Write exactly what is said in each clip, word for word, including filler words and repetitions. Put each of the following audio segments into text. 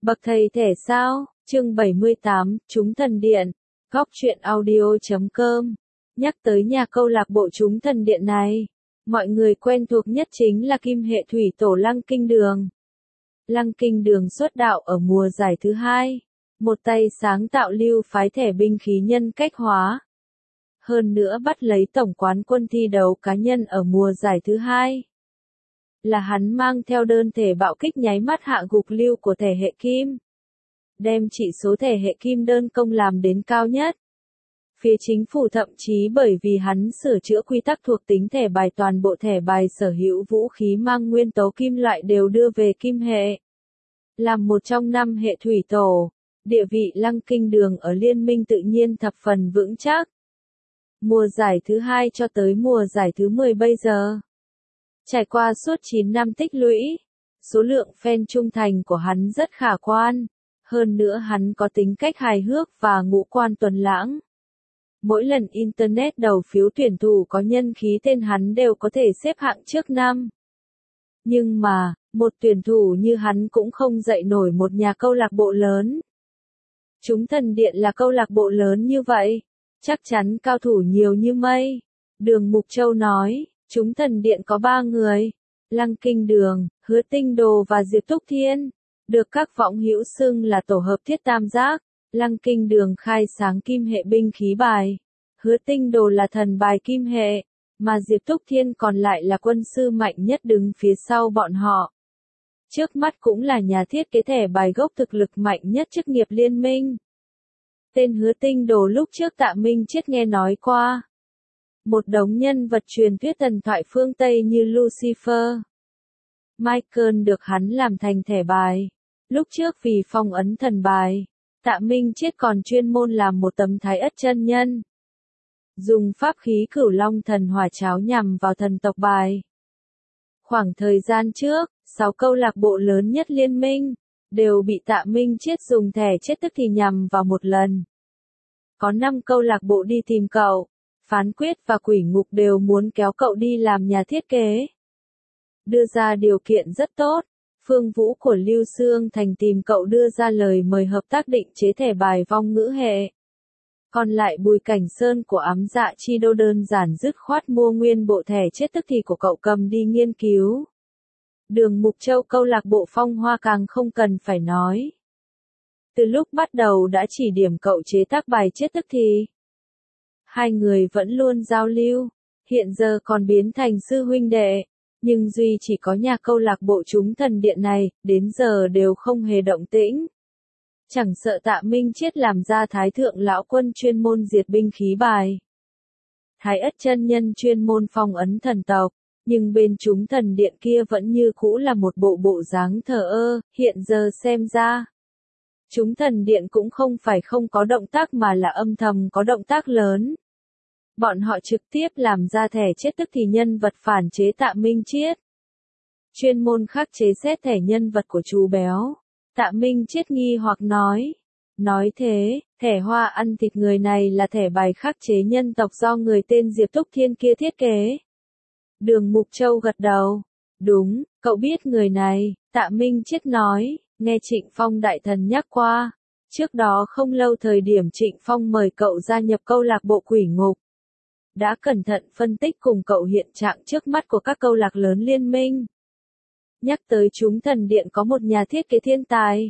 Bậc thầy thể sao? Chương bảy mươi tám, Chúng Thần Điện. Góc truyện audio chấm com. Nhắc tới nhà câu lạc bộ Chúng Thần Điện này, mọi người quen thuộc nhất chính là Kim Hệ Thủy Tổ Lăng Kinh Đường. Lăng Kinh Đường xuất đạo ở mùa giải thứ hai, một tay sáng tạo lưu phái thẻ binh khí nhân cách hóa. Hơn nữa bắt lấy tổng quán quân thi đấu cá nhân ở mùa giải thứ hai. Là hắn mang theo đơn thể bạo kích nháy mắt hạ gục lưu của thể hệ kim. Đem chỉ số thể hệ kim đơn công làm đến cao nhất. Phía chính phủ thậm chí bởi vì hắn sửa chữa quy tắc thuộc tính thẻ bài, toàn bộ thẻ bài sở hữu vũ khí mang nguyên tố kim loại đều đưa về kim hệ. Làm một trong năm hệ thủy tổ, địa vị Lăng Kinh Đường ở liên minh tự nhiên thập phần vững chắc. Mùa giải thứ hai cho tới mùa giải thứ mười bây giờ. Trải qua suốt chín năm tích lũy, số lượng fan trung thành của hắn rất khả quan. Hơn nữa hắn có tính cách hài hước và ngũ quan tuấn lãng. Mỗi lần Internet đầu phiếu tuyển thủ có nhân khí tên hắn đều có thể xếp hạng trước năm. Nhưng mà, một tuyển thủ như hắn cũng không dậy nổi một nhà câu lạc bộ lớn. Chúng Thần Điện là câu lạc bộ lớn như vậy, chắc chắn cao thủ nhiều như mây. Đường Mục Châu nói, Chúng Thần Điện có ba người, Lăng Kinh Đường, Hứa Tinh Đồ và Diệp Túc Thiên, được các võng hữu xưng là tổ hợp thiết tam giác. Lăng Kinh Đường khai sáng kim hệ binh khí bài, Hứa Tinh Đồ là thần bài kim hệ, mà Diệp Túc Thiên còn lại là quân sư mạnh nhất đứng phía sau bọn họ. Trước mắt cũng là nhà thiết kế thẻ bài gốc thực lực mạnh nhất chức nghiệp liên minh. Tên Hứa Tinh Đồ lúc trước Tạ Minh Chiết nghe nói qua. Một đống nhân vật truyền thuyết thần thoại phương Tây như Lucifer. Michael được hắn làm thành thẻ bài. Lúc trước vì phong ấn thần bài, Tạ Minh Chiết còn chuyên môn làm một tấm thái ất chân nhân. Dùng pháp khí Cửu Long Thần Hỏa Cháo nhằm vào thần tộc bài. Khoảng thời gian trước, sáu câu lạc bộ lớn nhất liên minh, đều bị Tạ Minh Chiết dùng thẻ chết tức thì nhằm vào một lần. Có năm câu lạc bộ đi tìm cậu, Phán Quyết và Quỷ Ngục đều muốn kéo cậu đi làm nhà thiết kế. Đưa ra điều kiện rất tốt. Phương Vũ của Lưu Xương Thành tìm cậu đưa ra lời mời hợp tác định chế thẻ bài vong ngữ hệ. Còn lại Bùi Cảnh Sơn của Ám Dạ Chi Đô đơn giản dứt khoát mua nguyên bộ thẻ chết tức thì của cậu cầm đi nghiên cứu. Đường Mục Châu câu lạc bộ Phong Hoa càng không cần phải nói. Từ lúc bắt đầu đã chỉ điểm cậu chế tác bài chết tức thì. Hai người vẫn luôn giao lưu, hiện giờ còn biến thành sư huynh đệ. Nhưng duy chỉ có nhà câu lạc bộ Chúng Thần Điện này, đến giờ đều không hề động tĩnh. Chẳng sợ Tạ Minh Chiết làm ra Thái Thượng Lão Quân chuyên môn diệt binh khí bài. Thái Ất chân nhân chuyên môn phong ấn thần tộc, nhưng bên Chúng Thần Điện kia vẫn như cũ là một bộ bộ dáng thờ ơ, hiện giờ xem ra. Chúng Thần Điện cũng không phải không có động tác mà là âm thầm có động tác lớn. Bọn họ trực tiếp làm ra thẻ chết tức thì nhân vật phản chế Tạ Minh Chiết. Chuyên môn khắc chế xét thẻ nhân vật của chú béo. Tạ Minh Chiết nghi hoặc nói. Nói thế, thẻ hoa ăn thịt người này là thẻ bài khắc chế nhân tộc do người tên Diệp Túc Thiên kia thiết kế. Đường Mục Châu gật đầu. Đúng, cậu biết người này, Tạ Minh Chiết nói, nghe Trịnh Phong đại thần nhắc qua. Trước đó không lâu thời điểm Trịnh Phong mời cậu gia nhập câu lạc bộ Quỷ Ngục. Đã cẩn thận phân tích cùng cậu hiện trạng trước mắt của các câu lạc lớn liên minh. Nhắc tới Chúng Thần Điện có một nhà thiết kế thiên tài.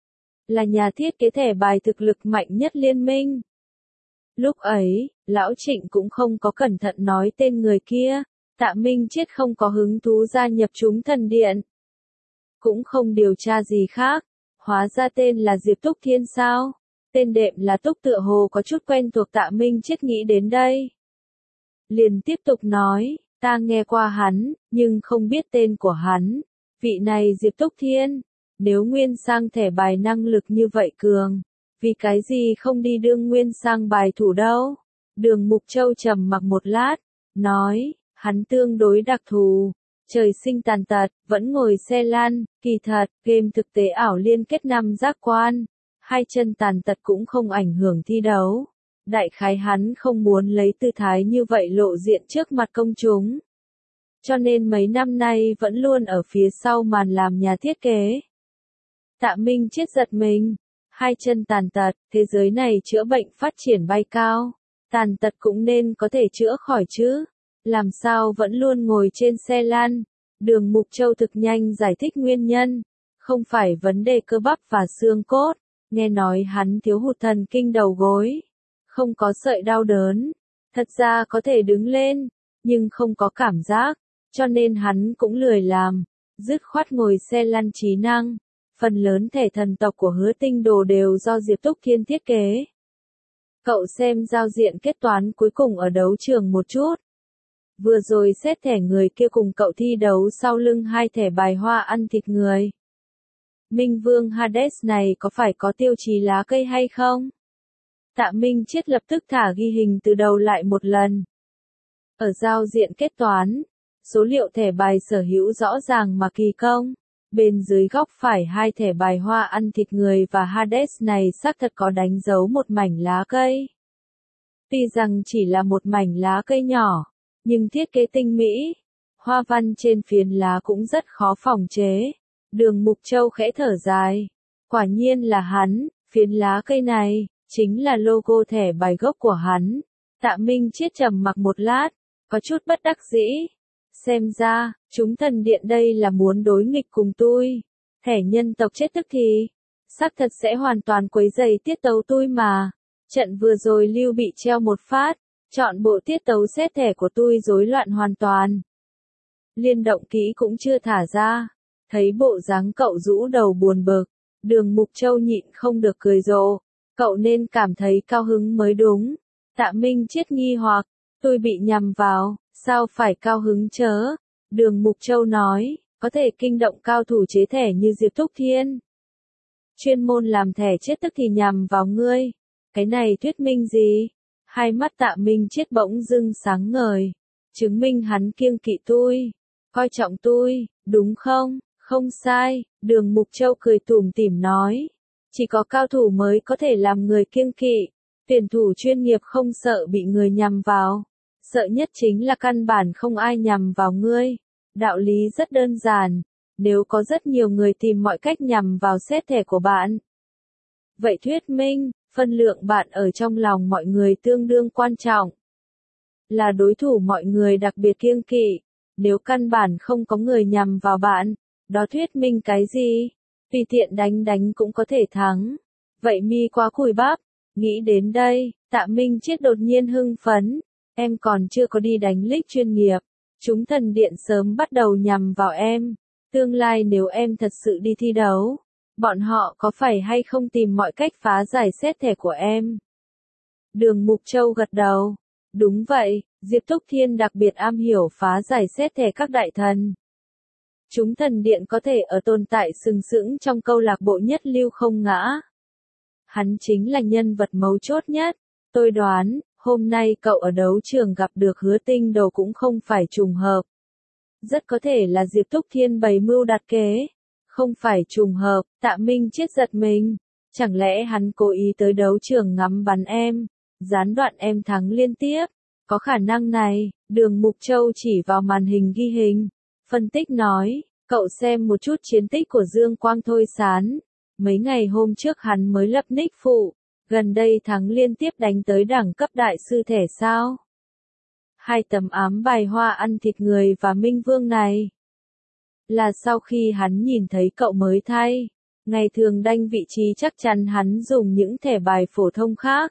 Là nhà thiết kế thẻ bài thực lực mạnh nhất liên minh. Lúc ấy, Lão Trịnh cũng không có cẩn thận nói tên người kia. Tạ Minh Chiết không có hứng thú gia nhập Chúng Thần Điện. Cũng không điều tra gì khác. Hóa ra tên là Diệp Túc Thiên sao? Tên đệm là Túc tựa hồ có chút quen thuộc. Tạ Minh Chiết nghĩ đến đây. Liền tiếp tục nói, ta nghe qua hắn, nhưng không biết tên của hắn. Vị này Diệp Túc Thiên, nếu nguyên sang thẻ bài năng lực như vậy cường, vì cái gì không đi đương nguyên sang bài thủ đâu? Đường Mục Châu trầm mặc một lát, nói, hắn tương đối đặc thù, trời sinh tàn tật, vẫn ngồi xe lăn, kỳ thật, game thực tế ảo liên kết năm giác quan, hai chân tàn tật cũng không ảnh hưởng thi đấu. Đại khái hắn không muốn lấy tư thái như vậy lộ diện trước mặt công chúng. Cho nên mấy năm nay vẫn luôn ở phía sau màn làm nhà thiết kế. Tạ Minh Chết giật mình. Hai chân tàn tật, thế giới này chữa bệnh phát triển bay cao. Tàn tật cũng nên có thể chữa khỏi chứ. Làm sao vẫn luôn ngồi trên xe lăn. Đường Mục Châu thực nhanh giải thích nguyên nhân. Không phải vấn đề cơ bắp và xương cốt. Nghe nói hắn thiếu hụt thần kinh đầu gối. Không có sợi đau đớn. Thật ra có thể đứng lên, nhưng không có cảm giác. Cho nên hắn cũng lười làm. Dứt khoát ngồi xe lăn trí năng. Phần lớn thẻ thần tộc của Hứa Tinh Đồ đều do Diệp Túc Thiên thiết kế. Cậu xem giao diện kết toán cuối cùng ở đấu trường một chút. Vừa rồi xét thẻ người kia cùng cậu thi đấu sau lưng hai thẻ bài hoa ăn thịt người. Minh Vương Hades này có phải có tiêu chí lá cây hay không? Tạ Minh Chết lập tức thả ghi hình từ đầu lại một lần. Ở giao diện kết toán, số liệu thẻ bài sở hữu rõ ràng mà kỳ công. Bên dưới góc phải hai thẻ bài hoa ăn thịt người và Hades này xác thật có đánh dấu một mảnh lá cây. Tuy rằng chỉ là một mảnh lá cây nhỏ, nhưng thiết kế tinh mỹ. Hoa văn trên phiến lá cũng rất khó phòng chế. Đường Mục Châu khẽ thở dài. Quả nhiên là hắn, phiến lá cây này, chính là logo thẻ bài gốc của hắn. Tạ Minh Chết trầm mặc một lát, có chút bất đắc dĩ. Xem ra, chúng thần điện đây là muốn đối nghịch cùng tôi. Thẻ nhân tộc chết tức thì, xác thật sẽ hoàn toàn quấy rầy tiết tấu tôi mà. Trận vừa rồi Lưu bị treo một phát, chọn bộ tiết tấu xét thẻ của tôi rối loạn hoàn toàn. Liên động kỹ cũng chưa thả ra, thấy bộ dáng cậu rũ đầu buồn bực, Đường Mục Châu nhịn không được cười rộ, cậu nên cảm thấy cao hứng mới đúng. Tạ Minh Chết nghi hoặc, tôi bị nhầm vào. Sao phải cao hứng chớ? Đường Mục Châu nói, có thể kinh động cao thủ chế thẻ như Diệp Túc Thiên. Chuyên môn làm thẻ chết tức thì nhằm vào ngươi. Cái này thuyết minh gì? Hai mắt Tạ Minh Chết bỗng dưng sáng ngời. Chứng minh hắn kiêng kỵ tôi. Coi trọng tôi, đúng không? Không sai, Đường Mục Châu cười tủm tỉm nói. Chỉ có cao thủ mới có thể làm người kiêng kỵ. Tuyển thủ chuyên nghiệp không sợ bị người nhằm vào. Sợ nhất chính là căn bản không ai nhằm vào ngươi. Đạo lý rất đơn giản. Nếu có rất nhiều người tìm mọi cách nhằm vào xét thẻ của bạn. Vậy thuyết minh, phân lượng bạn ở trong lòng mọi người tương đương quan trọng. Là đối thủ mọi người đặc biệt kiêng kỵ. Nếu căn bản không có người nhằm vào bạn, đó thuyết minh cái gì? Tùy tiện đánh đánh cũng có thể thắng. Vậy mi quá cùi bắp. Nghĩ đến đây, Tạ Minh Chết đột nhiên hưng phấn. Em còn chưa có đi đánh league chuyên nghiệp. Chúng thần điện sớm bắt đầu nhằm vào em. Tương lai nếu em thật sự đi thi đấu, bọn họ có phải hay không tìm mọi cách phá giải xét thẻ của em? Đường Mục Châu gật đầu. Đúng vậy, Diệp Túc Thiên đặc biệt am hiểu phá giải xét thẻ các đại thần. Chúng thần điện có thể ở tồn tại sừng sững trong câu lạc bộ nhất lưu không ngã. Hắn chính là nhân vật mấu chốt nhất. Tôi đoán, hôm nay cậu ở đấu trường gặp được Hứa Tinh Đồ cũng không phải trùng hợp. Rất có thể là Diệp Túc Thiên bày mưu đặt kế. Không phải trùng hợp, Tạ Minh Chết giật mình. Chẳng lẽ hắn cố ý tới đấu trường ngắm bắn em, gián đoạn em thắng liên tiếp? Có khả năng này, Đường Mục Châu chỉ vào màn hình ghi hình. Phân tích nói, cậu xem một chút chiến tích của Dương Quang Thôi Sán. Mấy ngày hôm trước hắn mới lập nick phụ. Gần đây thắng liên tiếp đánh tới đẳng cấp đại sư thẻ sao? Hai tấm ám bài hoa ăn thịt người và Minh Vương này. Là sau khi hắn nhìn thấy cậu mới thay. Ngày thường đanh vị trí chắc chắn hắn dùng những thẻ bài phổ thông khác.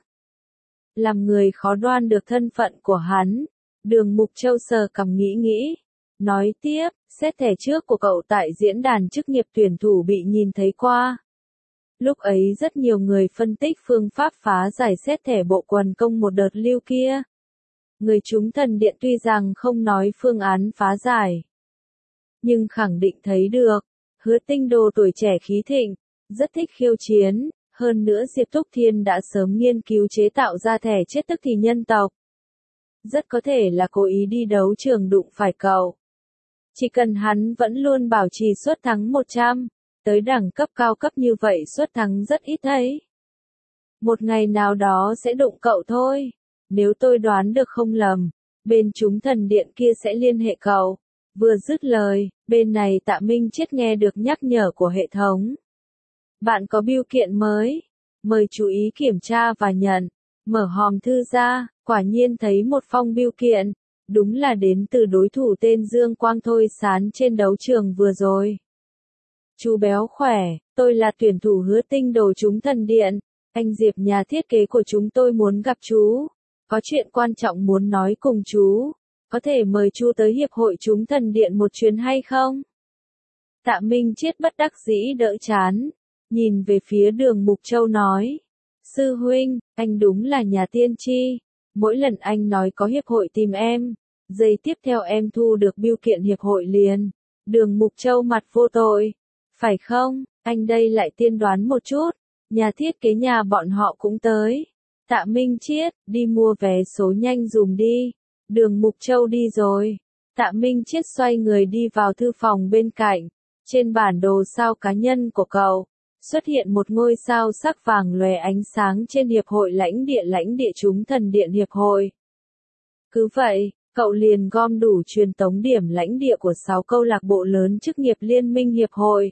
Làm người khó đoan được thân phận của hắn. Đường Mục Châu sờ cằm nghĩ nghĩ. Nói tiếp, xét thẻ trước của cậu tại diễn đàn chức nghiệp tuyển thủ bị nhìn thấy qua. Lúc ấy rất nhiều người phân tích phương pháp phá giải xét thẻ bộ quần công một đợt lưu kia. Người chúng thần điện tuy rằng không nói phương án phá giải, nhưng khẳng định thấy được, Hứa Tinh Đồ tuổi trẻ khí thịnh, rất thích khiêu chiến, hơn nữa Diệp Túc Thiên đã sớm nghiên cứu chế tạo ra thẻ chết tức thì nhân tộc. Rất có thể là cố ý đi đấu trường đụng phải cậu. Chỉ cần hắn vẫn luôn bảo trì suất thắng một trăm, tới đẳng cấp cao cấp như vậy suất thắng rất ít thấy. Một ngày nào đó sẽ đụng cậu thôi. Nếu tôi đoán được không lầm, bên chúng thần điện kia sẽ liên hệ cậu. Vừa dứt lời, bên này Tạ Minh Chết nghe được nhắc nhở của hệ thống. Bạn có bưu kiện mới. Mời chú ý kiểm tra và nhận. Mở hòm thư ra, quả nhiên thấy một phong bưu kiện. Đúng là đến từ đối thủ tên Dương Quang Thôi Sán trên đấu trường vừa rồi. Chú béo khỏe, tôi là tuyển thủ Hứa Tinh Đồ chúng thần điện. Anh Diệp nhà thiết kế của chúng tôi muốn gặp chú. Có chuyện quan trọng muốn nói cùng chú. Có thể mời chú tới hiệp hội chúng thần điện một chuyến hay không? Tạ Minh Chiết bất đắc dĩ đỡ chán. Nhìn về phía Đường Mục Châu nói. Sư huynh, anh đúng là nhà tiên tri. Mỗi lần anh nói có hiệp hội tìm em. Giây tiếp theo em thu được bưu kiện hiệp hội liền. Đường Mục Châu mặt vô tội. Phải không, anh đây lại tiên đoán một chút. Nhà thiết kế nhà bọn họ cũng tới. Tạ Minh Chiết, đi mua vé số nhanh dùm đi. Đường Mục Châu đi rồi. Tạ Minh Chiết xoay người đi vào thư phòng bên cạnh. Trên bản đồ sao cá nhân của cậu, xuất hiện một ngôi sao sắc vàng lóe ánh sáng trên hiệp hội lãnh địa lãnh địa chúng thần điện hiệp hội. Cứ vậy, cậu liền gom đủ truyền tống điểm lãnh địa của sáu câu lạc bộ lớn chức nghiệp liên minh hiệp hội.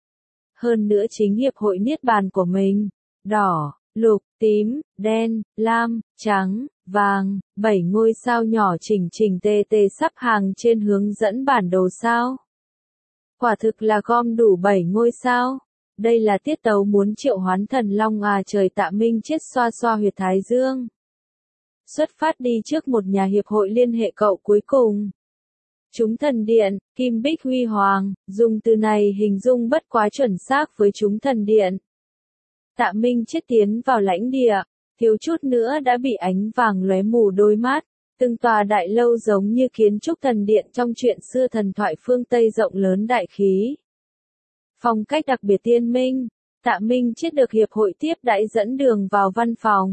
Hơn nữa chính hiệp hội niết bàn của mình, đỏ, lục, tím, đen, lam, trắng, vàng, bảy ngôi sao nhỏ chỉnh chỉnh tề tề sắp hàng trên hướng dẫn bản đồ sao. Quả thực là gom đủ bảy ngôi sao. Đây là tiết tấu muốn triệu hoán thần long à trời. Tạ Minh Chiết xoa xoa huyệt thái dương. Xuất phát đi trước một nhà hiệp hội liên hệ cậu cuối cùng. Chúng thần điện, Kim Bích Huy Hoàng, dùng từ này hình dung bất quá chuẩn xác với chúng thần điện. Tạ Minh Chiết tiến vào lãnh địa, thiếu chút nữa đã bị ánh vàng lóe mù đôi mắt. Từng tòa đại lâu giống như kiến trúc thần điện trong truyện xưa thần thoại phương Tây rộng lớn đại khí. Phong cách đặc biệt tiên minh, Tạ Minh Chiết được hiệp hội tiếp đãi dẫn đường vào văn phòng.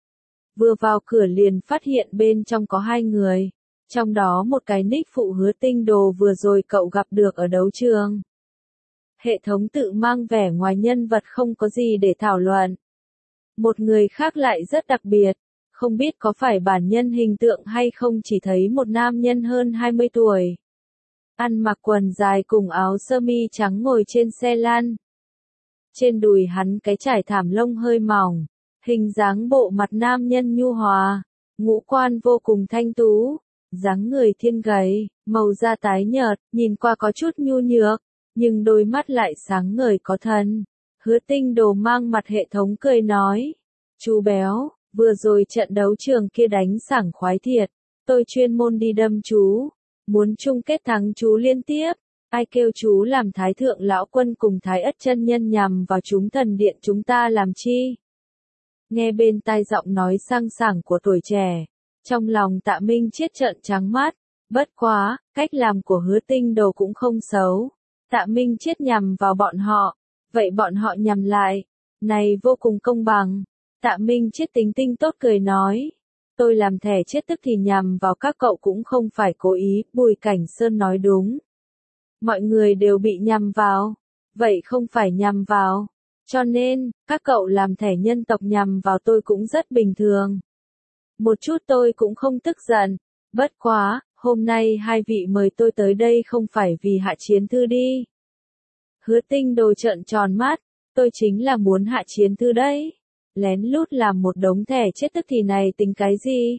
Vừa vào cửa liền phát hiện bên trong có hai người, trong đó một cái nick phụ Hứa Tinh Đồ vừa rồi cậu gặp được ở đấu trường. Hệ thống tự mang vẻ ngoài nhân vật không có gì để thảo luận. Một người khác lại rất đặc biệt, không biết có phải bản nhân hình tượng hay không, chỉ thấy một nam nhân hơn hai mươi tuổi. Ăn mặc quần dài cùng áo sơ mi trắng ngồi trên xe lăn. Trên đùi hắn cái trải thảm lông hơi mỏng, hình dáng bộ mặt nam nhân nhu hòa, ngũ quan vô cùng thanh tú, dáng người thiên gầy, màu da tái nhợt, nhìn qua có chút nhu nhược, nhưng đôi mắt lại sáng ngời có thần. Hứa Tinh Đồ mang mặt hệ thống cười nói, chú béo, vừa rồi trận đấu trường kia đánh sảng khoái thiệt, tôi chuyên môn đi đâm chú, muốn chung kết thắng chú liên tiếp, ai kêu chú làm Thái Thượng Lão Quân cùng Thái Ất chân nhân nhằm vào chúng thần điện chúng ta làm chi? Nghe bên tai giọng nói sang sảng của tuổi trẻ, trong lòng Tạ Minh Chiết trợn trắng mắt, bất quá, cách làm của Hứa Tinh Đồ cũng không xấu. Tạ Minh Chiết nhằm vào bọn họ, vậy bọn họ nhằm lại, này vô cùng công bằng. Tạ Minh Chiết tính tinh tốt cười nói, tôi làm thẻ chết tức thì nhằm vào các cậu cũng không phải cố ý. Bùi Cảnh Sơn nói đúng. Mọi người đều bị nhằm vào, vậy không phải nhằm vào. Cho nên, các cậu làm thẻ nhân tộc nhằm vào tôi cũng rất bình thường. Một chút tôi cũng không tức giận. Bất quá, hôm nay hai vị mời tôi tới đây không phải vì hạ chiến thư đi. Hứa Tinh Đồ trợn tròn mắt, tôi chính là muốn hạ chiến thư đấy. Lén lút làm một đống thẻ chết tức thì này tính cái gì?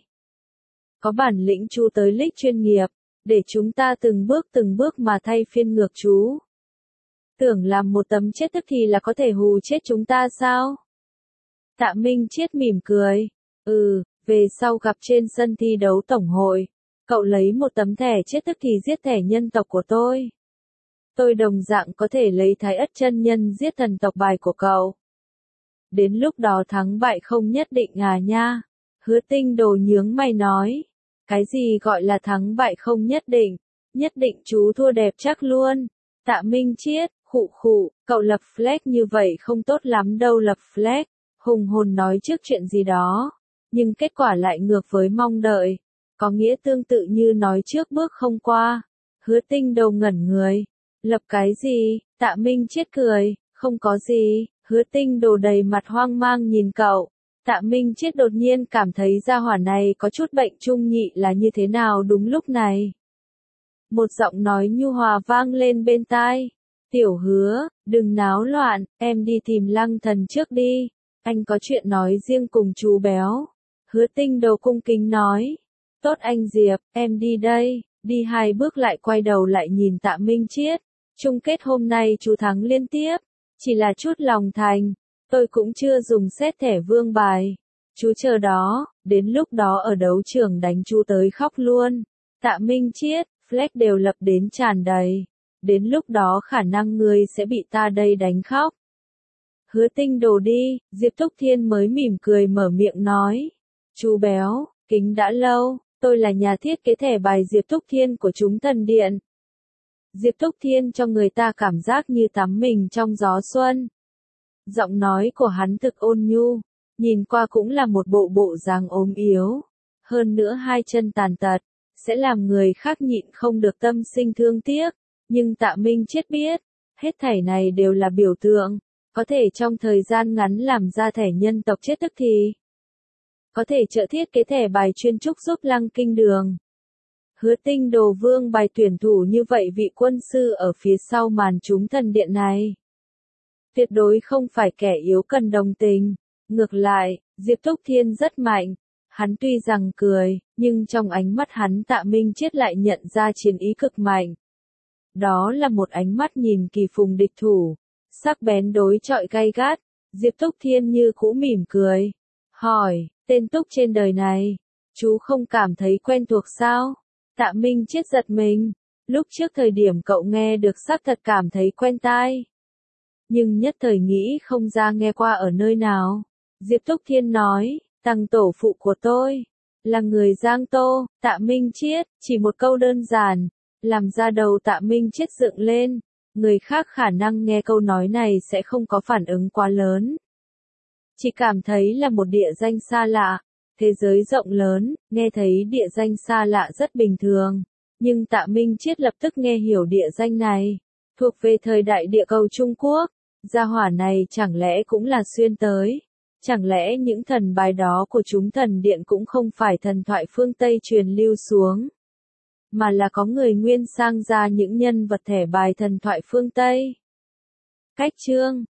Có bản lĩnh chú tới lích chuyên nghiệp, để chúng ta từng bước từng bước mà thay phiên ngược chú. Tưởng làm một tấm chết tức thì là có thể hù chết chúng ta sao? Tạ Minh Chiết mỉm cười, ừ, về sau gặp trên sân thi đấu tổng hội, cậu lấy một tấm thẻ chết tức thì giết thẻ nhân tộc của tôi. Tôi đồng dạng có thể lấy Thái Ất chân nhân giết thần tộc bài của cậu. Đến lúc đó thắng bại không nhất định à nha. Hứa Tinh Đồ nhướng mày nói. Cái gì gọi là thắng bại không nhất định? Nhất định chú thua đẹp chắc luôn. Tạ Minh Chiết, khụ khụ, cậu lập flag như vậy không tốt lắm đâu. Lập flag, hùng hồn nói trước chuyện gì đó. Nhưng kết quả lại ngược với mong đợi. Có nghĩa tương tự như nói trước bước không qua. Hứa Tinh Đồ ngẩn người. Lập cái gì? Tạ Minh Chiết cười, không có gì. Hứa Tinh Đồ đầy mặt hoang mang nhìn cậu. Tạ Minh Chiết đột nhiên cảm thấy gia hỏa này có chút bệnh trung nhị là như thế nào đúng lúc này. Một giọng nói nhu hòa vang lên bên tai. Tiểu Hứa, đừng náo loạn, em đi tìm Lăng Thần trước đi, anh có chuyện nói riêng cùng chú béo. Hứa Tinh Đồ cung kính nói. Tốt anh Diệp, em đi đây, đi hai bước lại quay đầu lại nhìn Tạ Minh Chiết. Chung kết hôm nay chú thắng liên tiếp, chỉ là chút lòng thành, tôi cũng chưa dùng xét thẻ vương bài. Chú chờ đó, đến lúc đó ở đấu trường đánh chú tới khóc luôn. Tạ Minh Chiết, flag đều lập đến tràn đầy. Đến lúc đó khả năng ngươi sẽ bị ta đây đánh khóc. Hứa Tinh Đồ đi, Diệp Túc Thiên mới mỉm cười mở miệng nói. Chú béo, kính đã lâu, tôi là nhà thiết kế thẻ bài Diệp Túc Thiên của chúng thần điện. Diệp Túc Thiên cho người ta cảm giác như tắm mình trong gió xuân. Giọng nói của hắn thực ôn nhu, nhìn qua cũng là một bộ bộ dáng ốm yếu. Hơn nữa hai chân tàn tật, sẽ làm người khác nhịn không được tâm sinh thương tiếc. Nhưng Tạ Minh Chiết biết, hết thảy này đều là biểu tượng, có thể trong thời gian ngắn làm ra thẻ nhân tộc chết tức thì. Có thể trợ thiết kế thẻ bài chuyên trúc giúp Lăng Kinh Đường. Hứa Tinh Đồ vương bài tuyển thủ như vậy vị quân sư ở phía sau màn chúng thần điện này. Tuyệt đối không phải kẻ yếu cần đồng tình. Ngược lại, Diệp Túc Thiên rất mạnh. Hắn tuy rằng cười, nhưng trong ánh mắt hắn Tạ Minh Chiết lại nhận ra chiến ý cực mạnh. Đó là một ánh mắt nhìn kỳ phùng địch thủ, sắc bén đối chọi gay gắt. Diệp Túc Thiên như cũ mỉm cười, hỏi, tên Túc trên đời này, chú không cảm thấy quen thuộc sao? Tạ Minh Chiết giật mình, lúc trước thời điểm cậu nghe được xác thật cảm thấy quen tai. Nhưng nhất thời nghĩ không ra nghe qua ở nơi nào. Diệp Túc Thiên nói, tăng tổ phụ của tôi, là người Giang Tô. Tạ Minh Chiết, chỉ một câu đơn giản, làm ra đầu Tạ Minh Chiết dựng lên. Người khác khả năng nghe câu nói này sẽ không có phản ứng quá lớn. Chỉ cảm thấy là một địa danh xa lạ. Thế giới rộng lớn, nghe thấy địa danh xa lạ rất bình thường. Nhưng Tạ Minh Chiết lập tức nghe hiểu địa danh này. Thuộc về thời đại địa cầu Trung Quốc. Gia hỏa này chẳng lẽ cũng là xuyên tới. Chẳng lẽ những thần bài đó của chúng thần điện cũng không phải thần thoại phương Tây truyền lưu xuống. Mà là có người nguyên sang ra những nhân vật thẻ bài thần thoại phương Tây. Cách chương